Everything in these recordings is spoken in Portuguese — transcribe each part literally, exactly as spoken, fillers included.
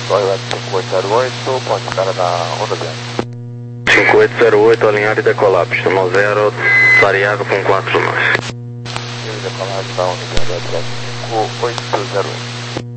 Toyota cinco oito zero oito, ponte cara da Honda Zero. cinco oito zero oito, alinhar e decolar, pista no zero, variável com quatro nós. E decolar da Honda Zero, cinco oito zero oito.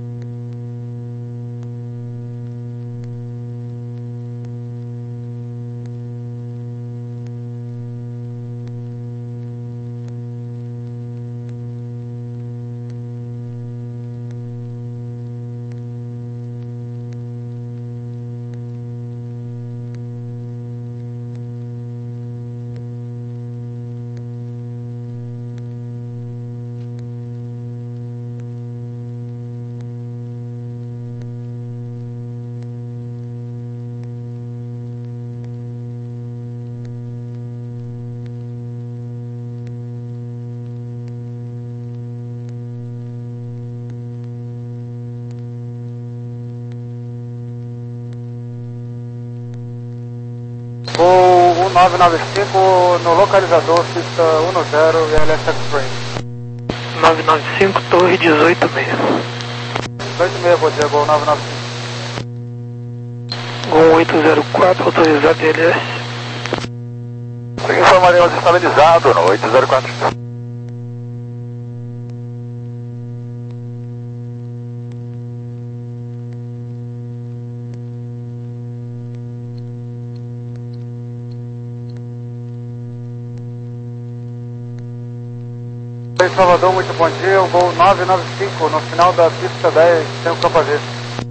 Voo nove nove cinco no localizador, pista um zero e L S X-Frame. nove nove cinco, torre dezoito seis. dezoito seis, bom dia, Gol nove nove cinco. Gol oito zero quatro, autorizado I L S. Informaremos estabilizado no oito zero quatro. Oi, Salvador, muito bom dia, o Gol nove nove cinco no final da pista dez, tem o campo a ver.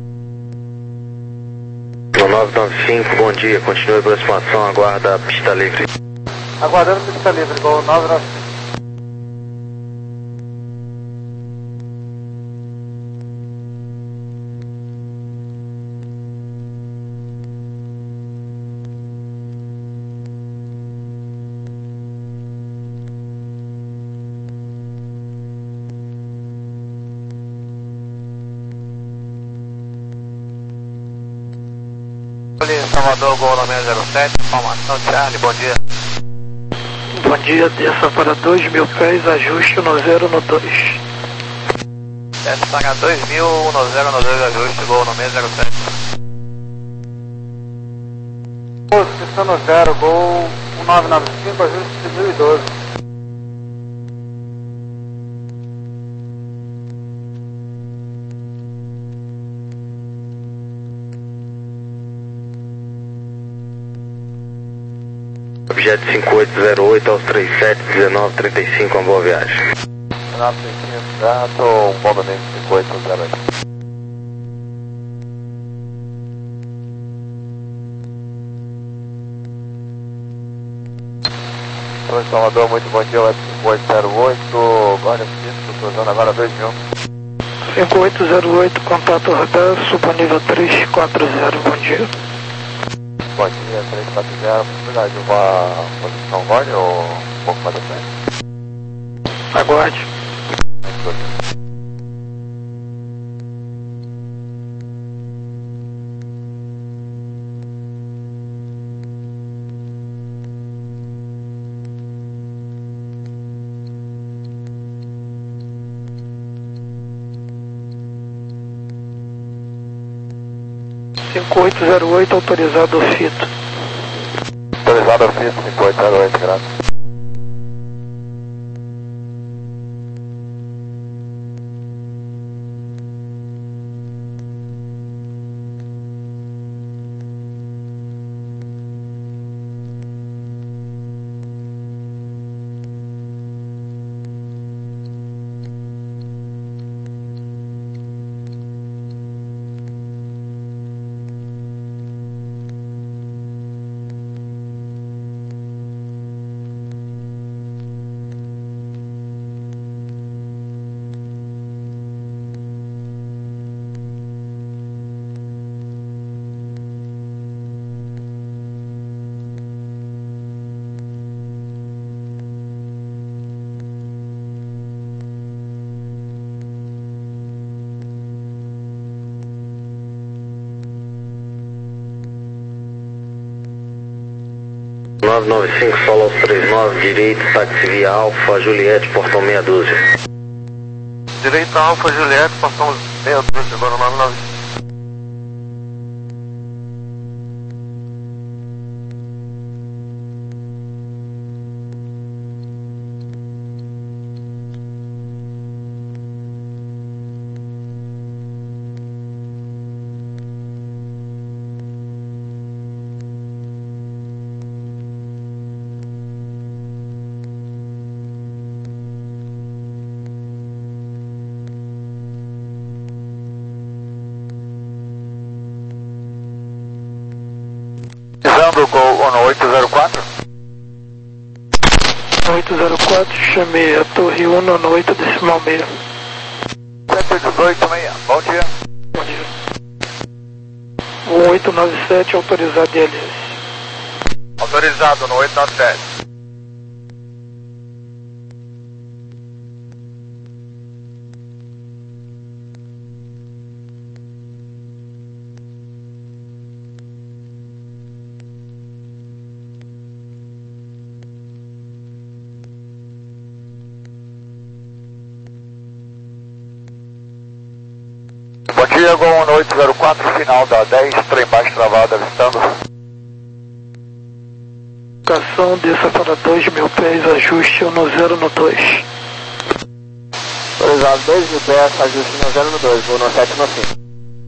nove nove cinco, bom dia, continue a aproximação, aguarda a pista livre. Aguardando pista livre, Gol nove nove cinco. Salvador, Gol nove zero sete, informação Charlie, bom dia. Bom dia, desça para dois mil pés, ajuste no zero no dois. Desce para dois mil, no zero no dois, ajuste, Gol nove zero sete. Pista no zero, Gol nove nove cinco, ajuste mil e doze. Objeto cinco oito zero oito aos trinta e sete, dezenove trinta e cinco, uma boa viagem. dezenove trinta e cinco, gato, um bombardeio cinco oito zero oito. Oi, Salvador, muito bom dia, o cinco oito zero oito, Guarda Físico, cruzando agora dois mil. cinco oito zero oito, contato radar, suba nível três quatro zero, bom dia. Bom dia, três quatro zero, possibilidade de uma posição guarda ou um pouco mais à frente? Aguarde. cinco oito zero oito, autorizado o fito. Autorizado o fito, cinco oito zero oito, graças. nove nove cinco, solo aos trinta e nove, direito, táxi via Alfa, Juliette, portão meia dúzia. Direito Alfa, Juliette, portão meia dúzia, agora nove nove cinco. Gol oito zero quatro. oito zero quatro, chamei a torre um no oito decimal meio. sete oito oito seis, bom dia. Bom dia. um oito nove sete, autorizado I L S. Autorizado no oito nove sete. Bom dia, Gol oito zero quatro, final da dez, trem baixo travado, avistando. Locação, desça para dois mil pés, ajuste um zero no dois. Autorizado dois mil pés, ajuste no zero no dois, vou no sete no cinco.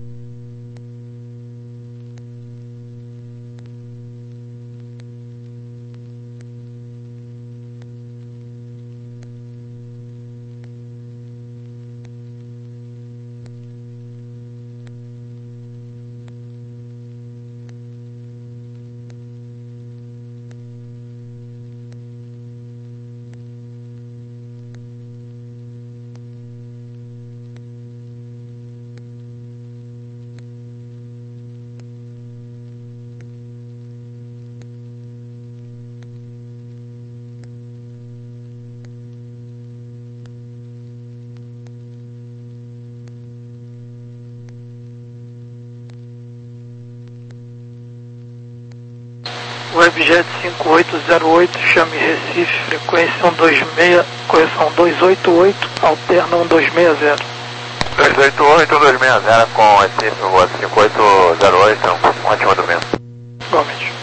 Webjet cinco oito zero oito, chame Recife, frequência cento e vinte e seis, correção duzentos e oitenta e oito, alterna cento e vinte e seis. duzentos e oitenta e oito, cento e vinte e seis com Recife, rua cinco oito zero oito, um ótimo domingo. Igualmente.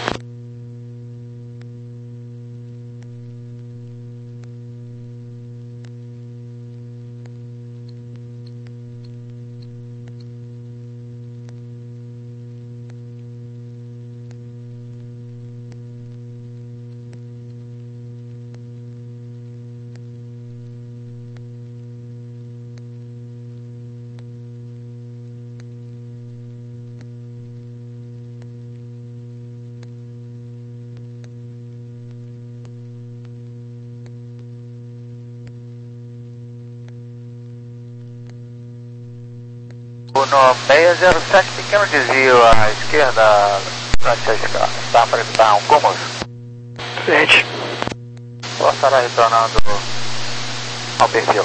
No seis zero sete, pequeno desvio à esquerda, Francisca, está para evitar um cômodo. Frente. Ou estará retornando ao perfil.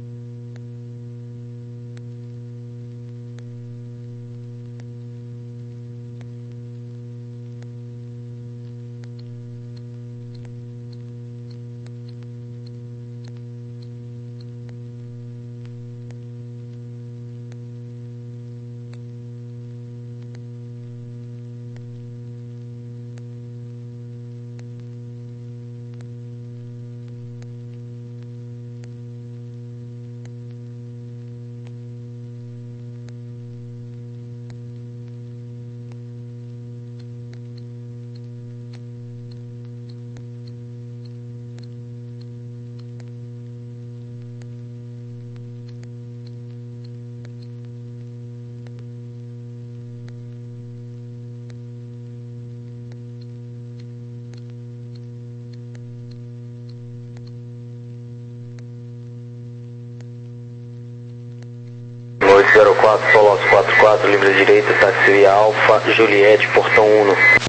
oito zero quatro, Solos quatro quatro, livre direita, táxi via Alfa, Juliette, portão um.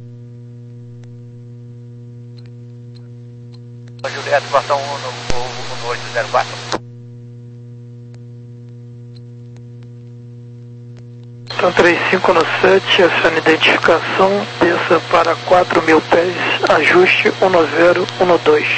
Juliette, portão um no, no oito zero quatro. Então três cinco no sete, essa identificação, desça para quatro mil pés, ajuste um zero um dois.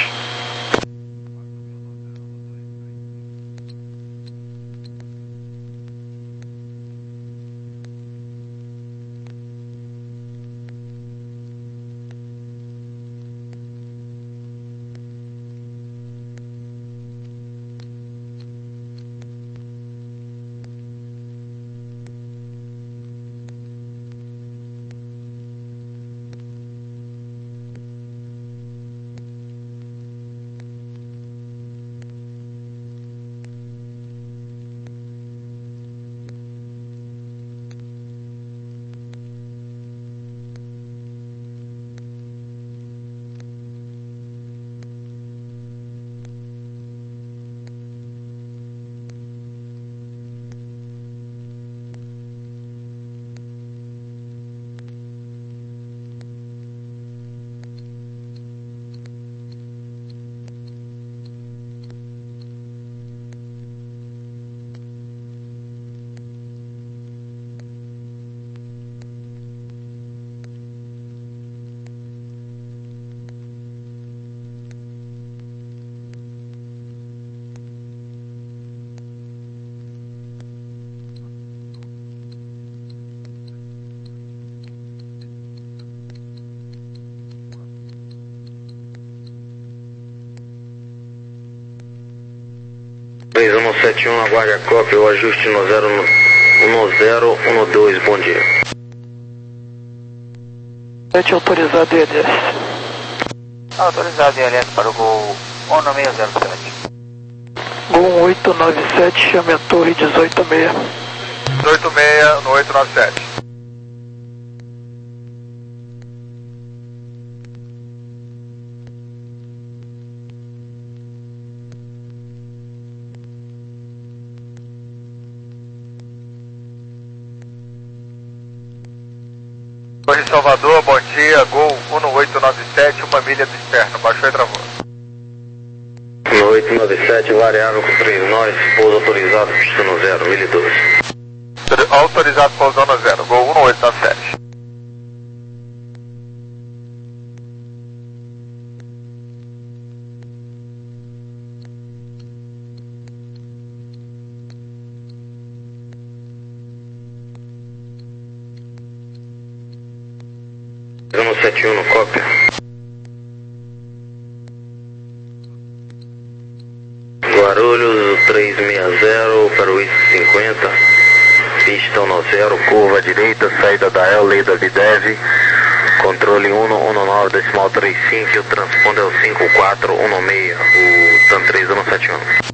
sete um, aguarde a cópia, o ajuste no zero um dois, bom dia. sete autorizado I L S. Autorizado I L S para o Gol um seis zero sete. Gol um oito nove sete, chame a torre dezoito seis. dezoito seis no oito nove sete. Torre Salvador, bom dia, Gol um oito nove sete, uma milha do externo, baixou e travou. um oito nove sete, variável com três nós, pouso autorizado, pista no zero, mil e doze. Autorizado pouso no zero, Gol um oito nove sete. zero sete um no cópia. Guarulhos três seis zero para o I C cinquenta, pista um zero, curva direita, saída da El, lei da Videv, controle um um nove, decimal trinta e cinco, o transponder é o cinco quatro um seis, o TAN três um sete um.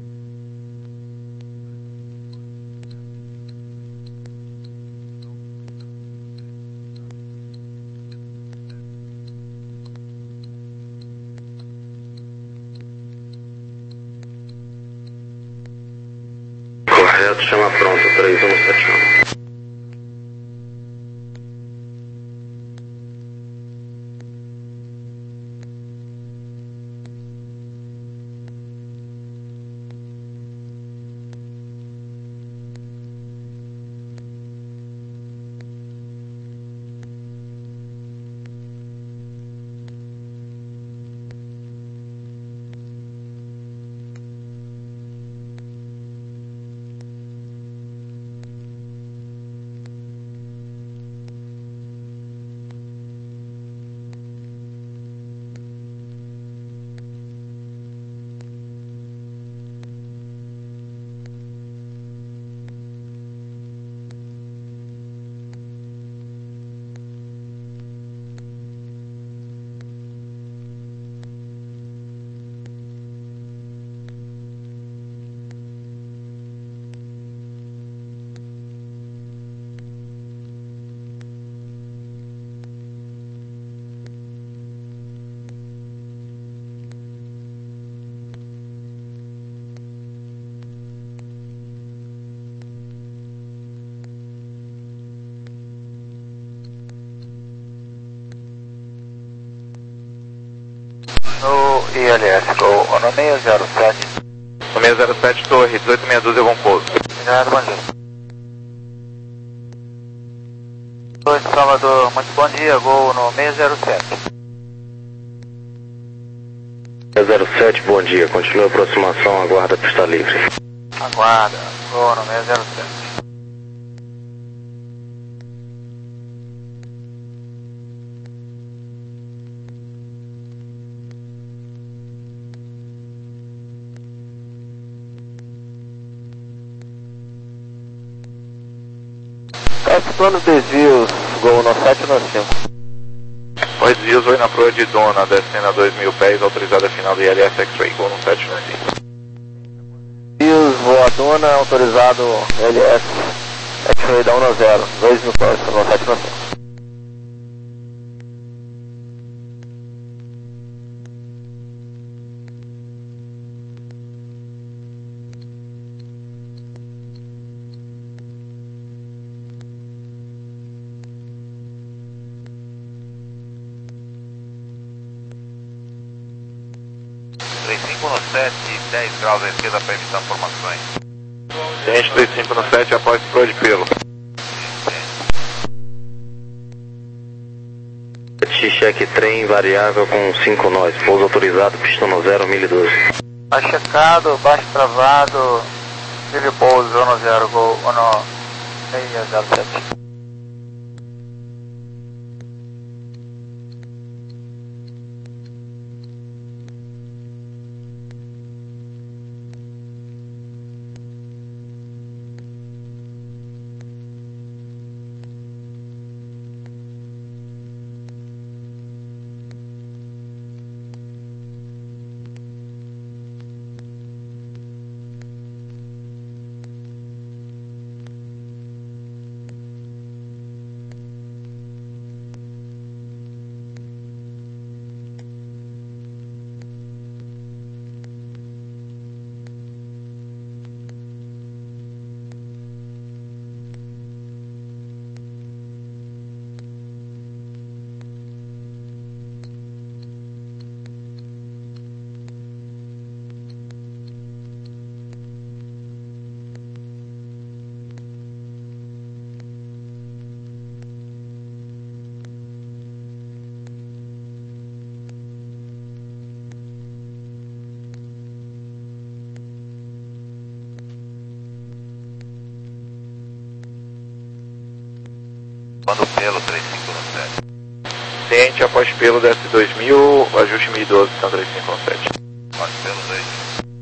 Correto, chama pronto, três um sete um. No I L S, Gol um seis zero sete. um seis zero sete, torre, dezoito seis doze, eu vou pouso. Obrigado, bom dia. Torre de Salvador, muito bom dia, Gol no seis zero sete. seis zero sete, bom dia, continua a aproximação, aguarda a pista livre. Aguarda, Gol no seis zero sete. Calculando desvios, Gol no sete no cinco. Oi, desvios, oi na proa de Dona, descendo a dois mil pés, autorizada final do I L S X-Ray, Gol no sete no cinco. Desvios, voadona, autorizado L S X-Ray da um zero, dois mil pés, no sete no cinco. três cinco no sete, dez graus à esquerda para evitar formações. Gente, três cinco no sete, após proa de pelo. Cheque trem variável com cinco nós, pouso autorizado, pista no zero, mil e doze. Baixo checado, baixo travado, livre pouso, um zero, Gol um seis zero sete. Quando pelo três cinco um sete. Ciente após pelo desce dois mil, ajuste mil e doze, São três cinco um sete. Após pelo dois mil.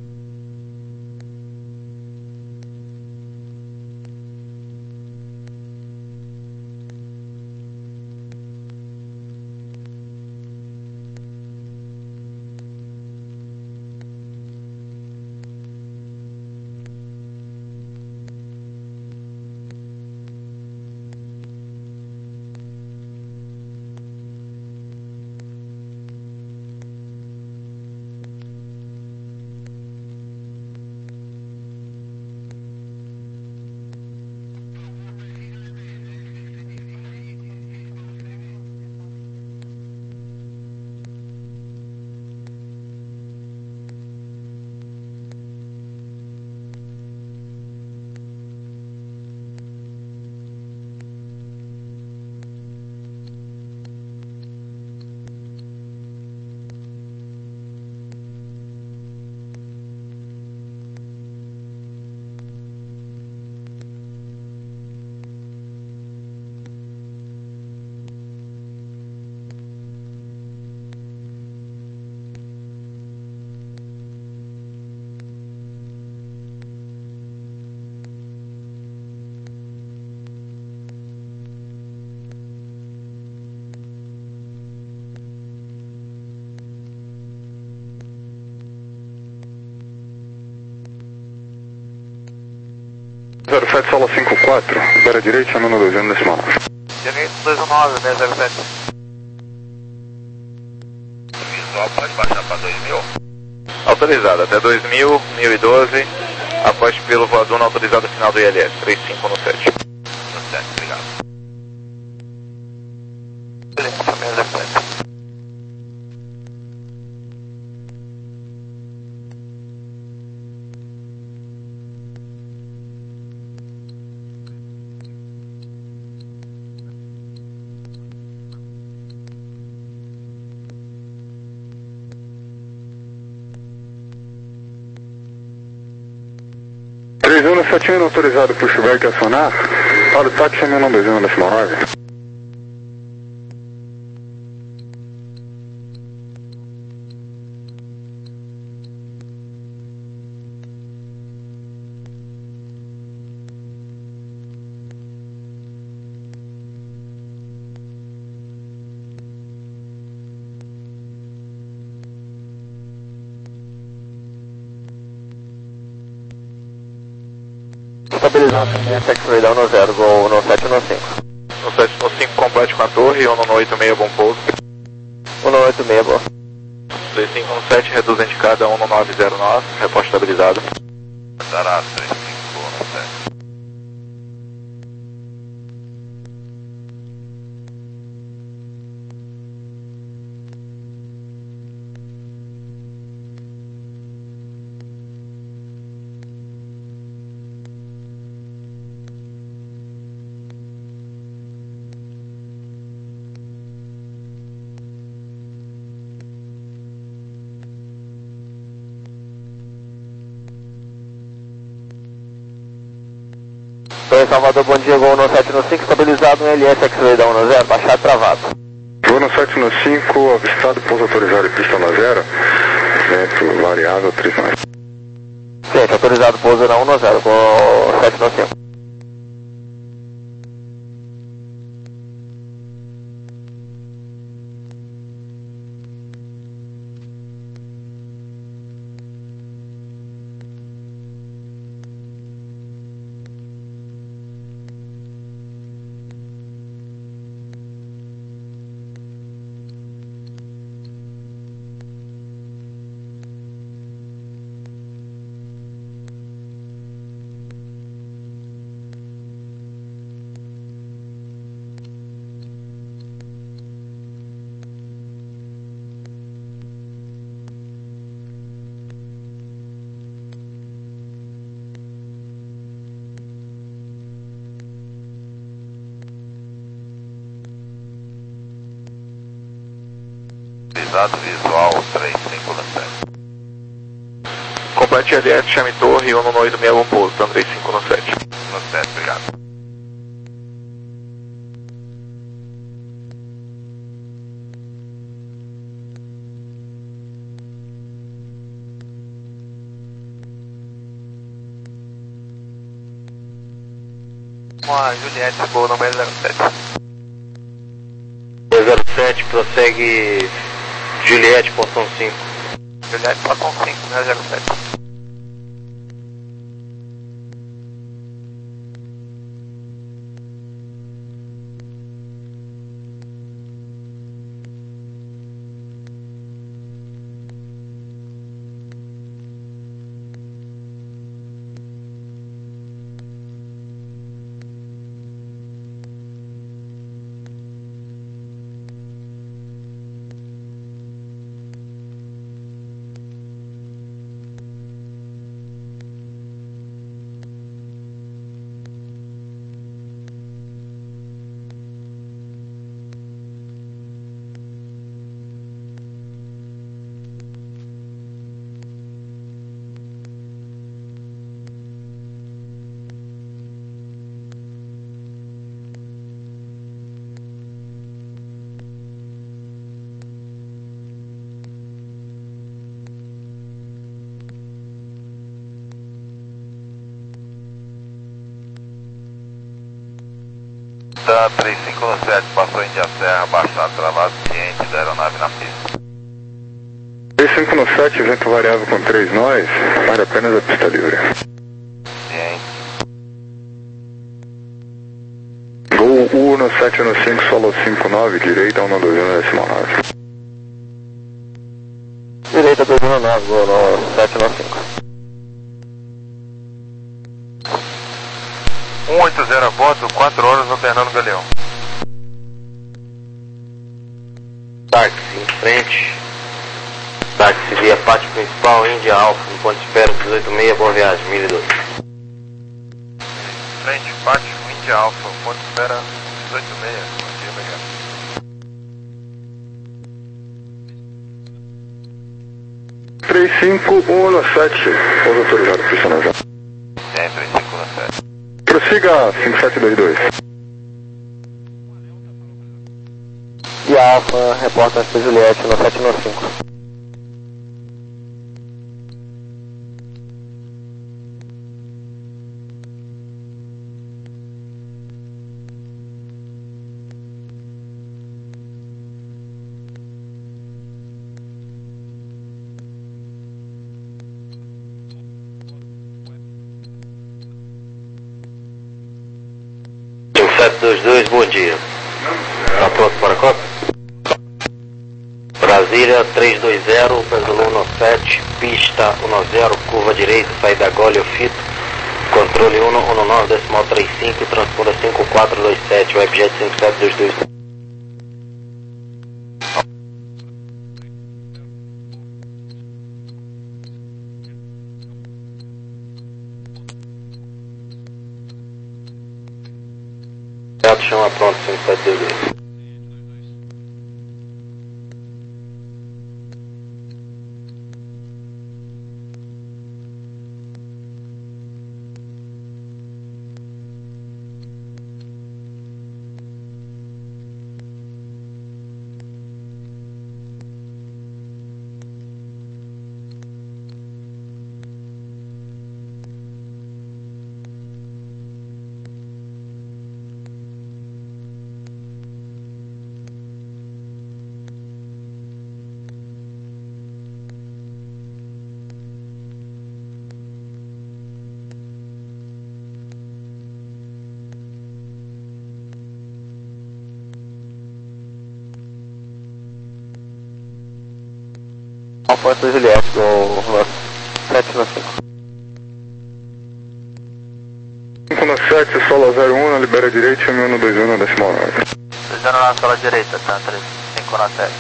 zero sete solo cinco quatro, beira direita, número dois, ano decimal. Direito dois um nove, meia zero sete. Visual pode baixar para dois mil? Autorizado, até dois mil, mil e doze, após pelo voador não autorizado final do I L S, três cinco um sete. No sete, obrigado. Beleza, meia zero sete. três um sete um autorizado, pushback acionar. Para o táxi, meu nome é Zeno decimal nove. Estabilizando, X-Ray down no zero, gol no sete um cinco. No sete um cinco, complete com a torre, um no oito seis, bom pouso. um no oito seis, boa. três cinco um sete, reduz a indicada, um no nove zero nove, reposta estabilizado. Dará três cinco um sete. Oi, Salvador, bom dia, gol no sete um cinco, estabilizado no L S, X-Ray down no zero, baixado travado. Vou no sete um cinco, avistado, pouso autorizado e pista na zero. Vento variável, três mais. Ciente, autorizado, pouso na um no zero, gol sete um cinco. Visual três cinco um sete. Complete L S, chame torre, um no oito seis, bom pouso, então três cinco um sete. No sete, obrigado. Uma Juliette, voo número zero sete. zero sete, prossegue Juliette, portão cinco. Juliette, portão cinco, né, zero sete. Tá três cinco sete, passou Índia Serra, baixado, travado, ciente da aeronave na pista. três cinco sete, vento variável com três nós, para apenas a pista livre. Ciente. Gol U no sete no cinco, solo cinco nove, direita um dois um decimal nove. Direita dois um nove, gol no sete no cinco. um oito zero a bordo, quatro horas alternando Galeão. Táxi em frente. Táxi via pátio principal, Índia Alfa, em ponto de espera dezoito seis, boa viagem, mil e dois. Frente, pátio, Índia Alfa, ponto de espera dezoito seis, bom dia, obrigado. três cinco um no sete, pouso autorizado, pista na zero. Ciente, três cinco sete. Prossiga cinco sete dois dois. E a Alfa, reporta essa Juliette no sete no cinco. cinco sete dois dois, bom dia. Está pronto para a Copa? Brasília três dois zero, Pesadelo um sete, pista um zero, curva direita, saída Gole, fito, controle um um nove, decimal trinta e cinco, transponder cinco quatro dois sete, webjet cinco sete dois dois. Chama pronto, cinco sete dois dois. Alfa essa Juliette, gol no sete no cinco. cinco no sete, solo zero um, na libera direita, chame um dois um na decimal nove. dois zero na sola direita, tá, três cinco na sete.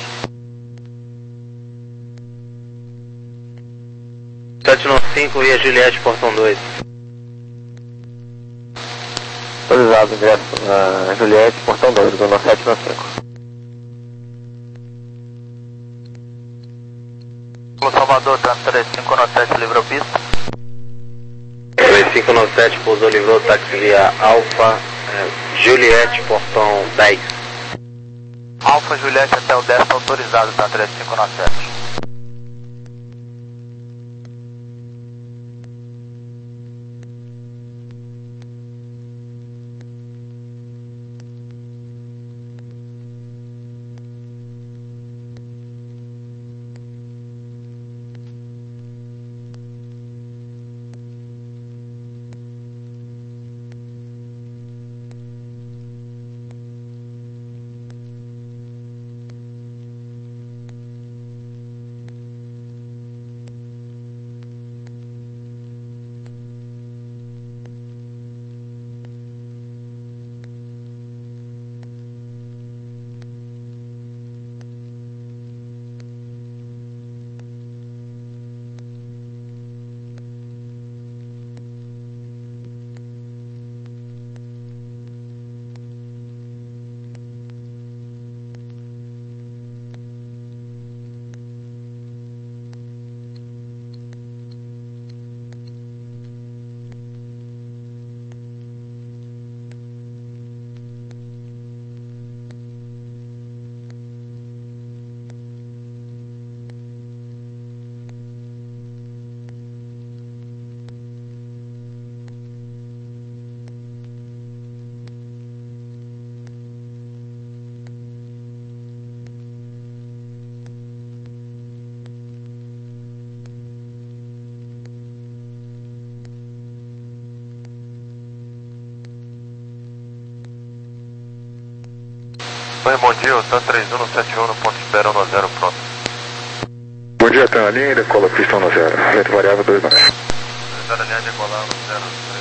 sete no cinco e a Juliette, portão dois. Autorizado, ingresso na Juliette, portão dois, gol no sete no cinco. Salvador, três cinco sete, livrou pista. três cinco sete, pousou, livrou, táxi via Alfa, é, Juliette, portão dez. Alfa Juliette até o dez, tá autorizado, tá, três cinco sete. Oi, bom dia, o TAM três um no sete um no ponto de espera um zero, pronto. Bom dia, TAM, linha, decola pista um zero, vento variável dois nove. Autorizada linha, decolar um zero.